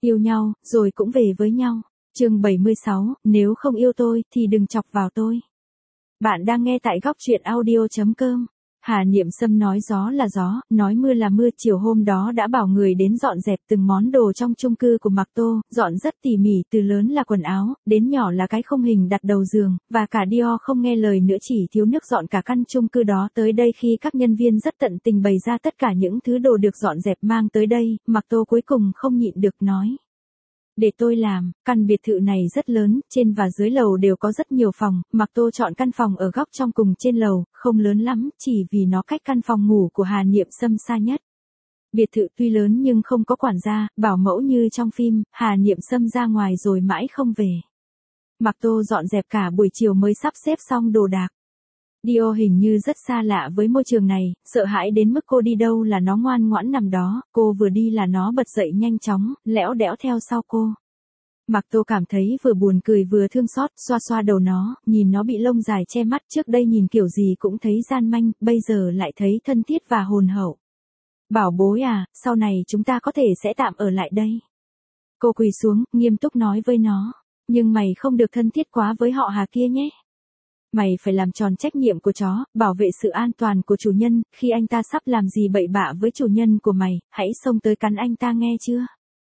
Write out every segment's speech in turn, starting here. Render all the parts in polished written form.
Yêu nhau, rồi cũng về với nhau. Chương 76, nếu không yêu tôi, thì đừng chọc vào tôi. Bạn đang nghe tại góc truyện audio.com. Hà Niệm Sâm nói gió là gió, nói mưa là mưa. Chiều hôm đó đã bảo người đến dọn dẹp từng món đồ trong chung cư của Mạc Tô, dọn rất tỉ mỉ, từ lớn là quần áo, đến nhỏ là cái khung hình đặt đầu giường, và cả Dior không nghe lời nữa, chỉ thiếu nước dọn cả căn chung cư đó tới đây. Khi các nhân viên rất tận tình bày ra tất cả những thứ đồ được dọn dẹp mang tới đây, Mạc Tô cuối cùng không nhịn được nói. Để tôi làm, căn biệt thự này rất lớn, trên và dưới lầu đều có rất nhiều phòng, Mạc Tô chọn căn phòng ở góc trong cùng trên lầu, không lớn lắm, chỉ vì nó cách căn phòng ngủ của Hà Niệm Sâm xa nhất. Biệt thự tuy lớn nhưng không có quản gia, bảo mẫu như trong phim, Hà Niệm Sâm ra ngoài rồi mãi không về. Mạc Tô dọn dẹp cả buổi chiều mới sắp xếp xong đồ đạc. Dior hình như rất xa lạ với môi trường này, sợ hãi đến mức cô đi đâu là nó ngoan ngoãn nằm đó, cô vừa đi là nó bật dậy nhanh chóng, lẽo đẽo theo sau cô. Mạc Tô cảm thấy vừa buồn cười vừa thương xót, xoa xoa đầu nó, nhìn nó bị lông dài che mắt, trước đây nhìn kiểu gì cũng thấy gian manh, bây giờ lại thấy thân thiết và hồn hậu. Bảo bối à, sau này chúng ta có thể sẽ tạm ở lại đây. Cô quỳ xuống, nghiêm túc nói với nó, nhưng mày không được thân thiết quá với họ Hà kia nhé. Mày phải làm tròn trách nhiệm của chó, bảo vệ sự an toàn của chủ nhân, khi anh ta sắp làm gì bậy bạ với chủ nhân của mày, hãy xông tới cắn anh ta nghe chưa?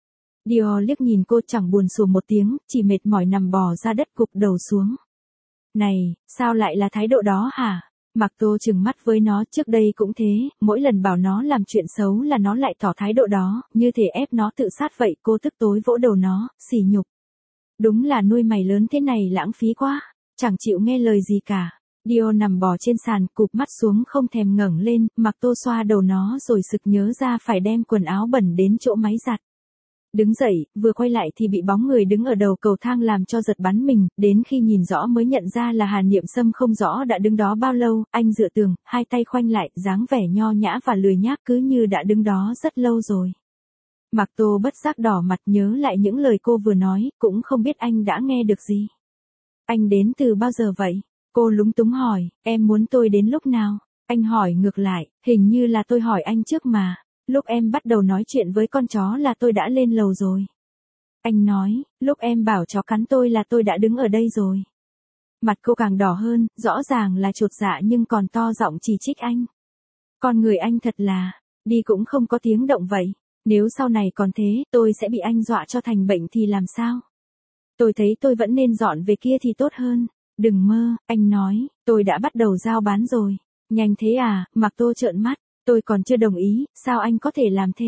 Dior liếc nhìn cô chẳng buồn sủa một tiếng, chỉ mệt mỏi nằm bò ra đất gục đầu xuống. Này, sao lại là thái độ đó hả? Mạc Tô trừng mắt với nó, trước đây cũng thế, mỗi lần bảo nó làm chuyện xấu là nó lại tỏ thái độ đó, như thể ép nó tự sát vậy. Cô tức tối vỗ đầu nó, sỉ nhục. Đúng là nuôi mày lớn thế này lãng phí quá. Chẳng chịu nghe lời gì cả. Dior nằm bò trên sàn, cụp mắt xuống không thèm ngẩng lên, Mạc Tô xoa đầu nó rồi sực nhớ ra phải đem quần áo bẩn đến chỗ máy giặt. Đứng dậy, vừa quay lại thì bị bóng người đứng ở đầu cầu thang làm cho giật bắn mình, đến khi nhìn rõ mới nhận ra là Hà Niệm Sâm không rõ đã đứng đó bao lâu, anh dựa tường, hai tay khoanh lại, dáng vẻ nho nhã và lười nhác cứ như đã đứng đó rất lâu rồi. Mạc Tô bất giác đỏ mặt nhớ lại những lời cô vừa nói, cũng không biết anh đã nghe được gì. Anh đến từ bao giờ vậy? Cô lúng túng hỏi, em muốn tôi đến lúc nào? Anh hỏi ngược lại, hình như là tôi hỏi anh trước mà. Lúc em bắt đầu nói chuyện với con chó là tôi đã lên lầu rồi. Anh nói, lúc em bảo chó cắn tôi là tôi đã đứng ở đây rồi. Mặt cô càng đỏ hơn, rõ ràng là chột dạ nhưng còn to giọng chỉ trích anh. Con người anh thật là, đi cũng không có tiếng động vậy. Nếu sau này còn thế, tôi sẽ bị anh dọa cho thành bệnh thì làm sao? Tôi thấy tôi vẫn nên dọn về kia thì tốt hơn. Đừng mơ, anh nói, tôi đã bắt đầu giao bán rồi. Nhanh thế à? Mạc Tô trợn mắt, tôi còn chưa đồng ý, sao anh có thể làm thế?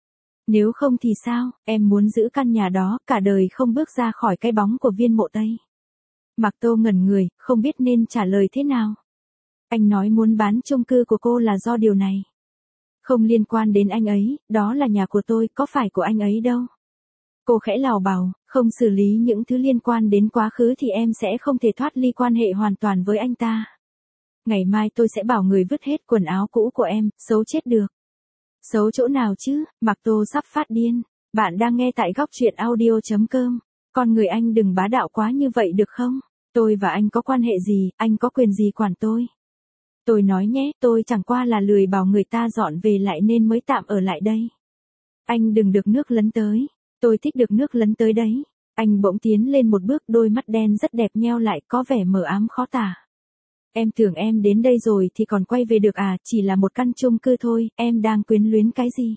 Nếu không thì sao, em muốn giữ căn nhà đó, cả đời không bước ra khỏi cái bóng của Viên Mộ Tây. Mạc Tô ngẩn người, không biết nên trả lời thế nào. Anh nói muốn bán chung cư của cô là do điều này. Không liên quan đến anh ấy, đó là nhà của tôi, có phải của anh ấy đâu. Cô khẽ lào bảo, không xử lý những thứ liên quan đến quá khứ thì em sẽ không thể thoát ly quan hệ hoàn toàn với anh ta. Ngày mai tôi sẽ bảo người vứt hết quần áo cũ của em, xấu chết được. Xấu chỗ nào chứ, Mạc Tô sắp phát điên. Bạn đang nghe tại góc truyện audio.com. Con người anh đừng bá đạo quá như vậy được không? Tôi và anh có quan hệ gì, anh có quyền gì quản tôi? Tôi nói nhé, tôi chẳng qua là lười bảo người ta dọn về lại nên mới tạm ở lại đây. Anh đừng được nước lấn tới. Tôi thích được nước lấn tới đấy. Anh bỗng tiến lên một bước, đôi mắt đen rất đẹp nheo lại, có vẻ mờ ám khó tả. Em tưởng em đến đây rồi thì còn quay về được à, chỉ là một căn chung cư thôi, em đang quyến luyến cái gì?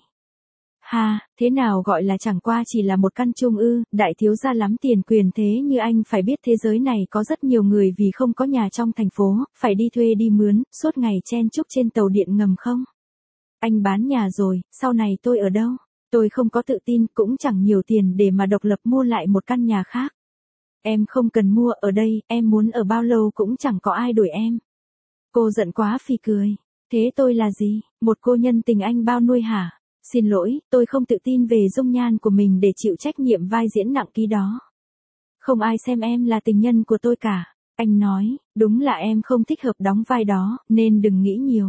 Ha, thế nào gọi là chẳng qua chỉ là một căn chung ư, đại thiếu gia lắm tiền quyền thế như anh phải biết thế giới này có rất nhiều người vì không có nhà trong thành phố, phải đi thuê đi mướn, suốt ngày chen chúc trên tàu điện ngầm không? Anh bán nhà rồi, sau này tôi ở đâu? Tôi không có tự tin, cũng chẳng nhiều tiền để mà độc lập mua lại một căn nhà khác. Em không cần mua ở đây, em muốn ở bao lâu cũng chẳng có ai đuổi em. Cô giận quá phì cười. Thế tôi là gì? Một cô nhân tình anh bao nuôi hả? Xin lỗi, tôi không tự tin về dung nhan của mình để chịu trách nhiệm vai diễn nặng ký đó. Không ai xem em là tình nhân của tôi cả. Anh nói, đúng là em không thích hợp đóng vai đó, nên đừng nghĩ nhiều.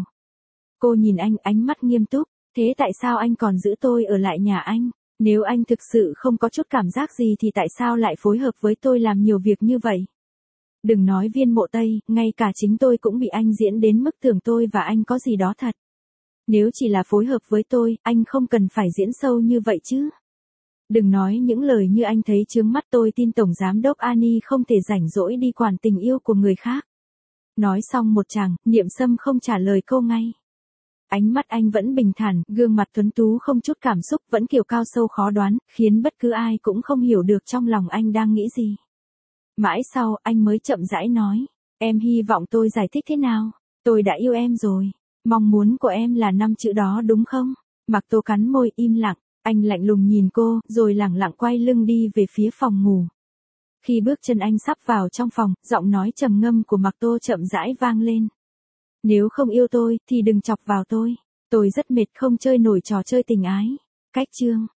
Cô nhìn anh, ánh mắt nghiêm túc. Thế tại sao anh còn giữ tôi ở lại nhà anh? Nếu anh thực sự không có chút cảm giác gì thì tại sao lại phối hợp với tôi làm nhiều việc như vậy? Đừng nói Viên Mộ Tây, ngay cả chính tôi cũng bị anh diễn đến mức tưởng tôi và anh có gì đó thật. Nếu chỉ là phối hợp với tôi, anh không cần phải diễn sâu như vậy chứ. Đừng nói những lời như anh thấy chướng mắt, tôi tin Tổng Giám đốc Ani không thể rảnh rỗi đi quản tình yêu của người khác. Nói xong một chàng, Niệm Sâm không trả lời cô ngay. Ánh mắt anh vẫn bình thản, gương mặt tuấn tú không chút cảm xúc, vẫn kiểu cao sâu khó đoán, khiến bất cứ ai cũng không hiểu được trong lòng anh đang nghĩ gì. Mãi sau, anh mới chậm rãi nói, em hy vọng tôi giải thích thế nào? Tôi đã yêu em rồi. Mong muốn của em là 5 chữ đó đúng không? Mạc Tô cắn môi im lặng, anh lạnh lùng nhìn cô, rồi lẳng lặng quay lưng đi về phía phòng ngủ. Khi bước chân anh sắp vào trong phòng, giọng nói trầm ngâm của Mạc Tô chậm rãi vang lên. Nếu không yêu tôi, thì đừng chọc vào tôi. Tôi rất mệt, không chơi nổi trò chơi tình ái. Cách chương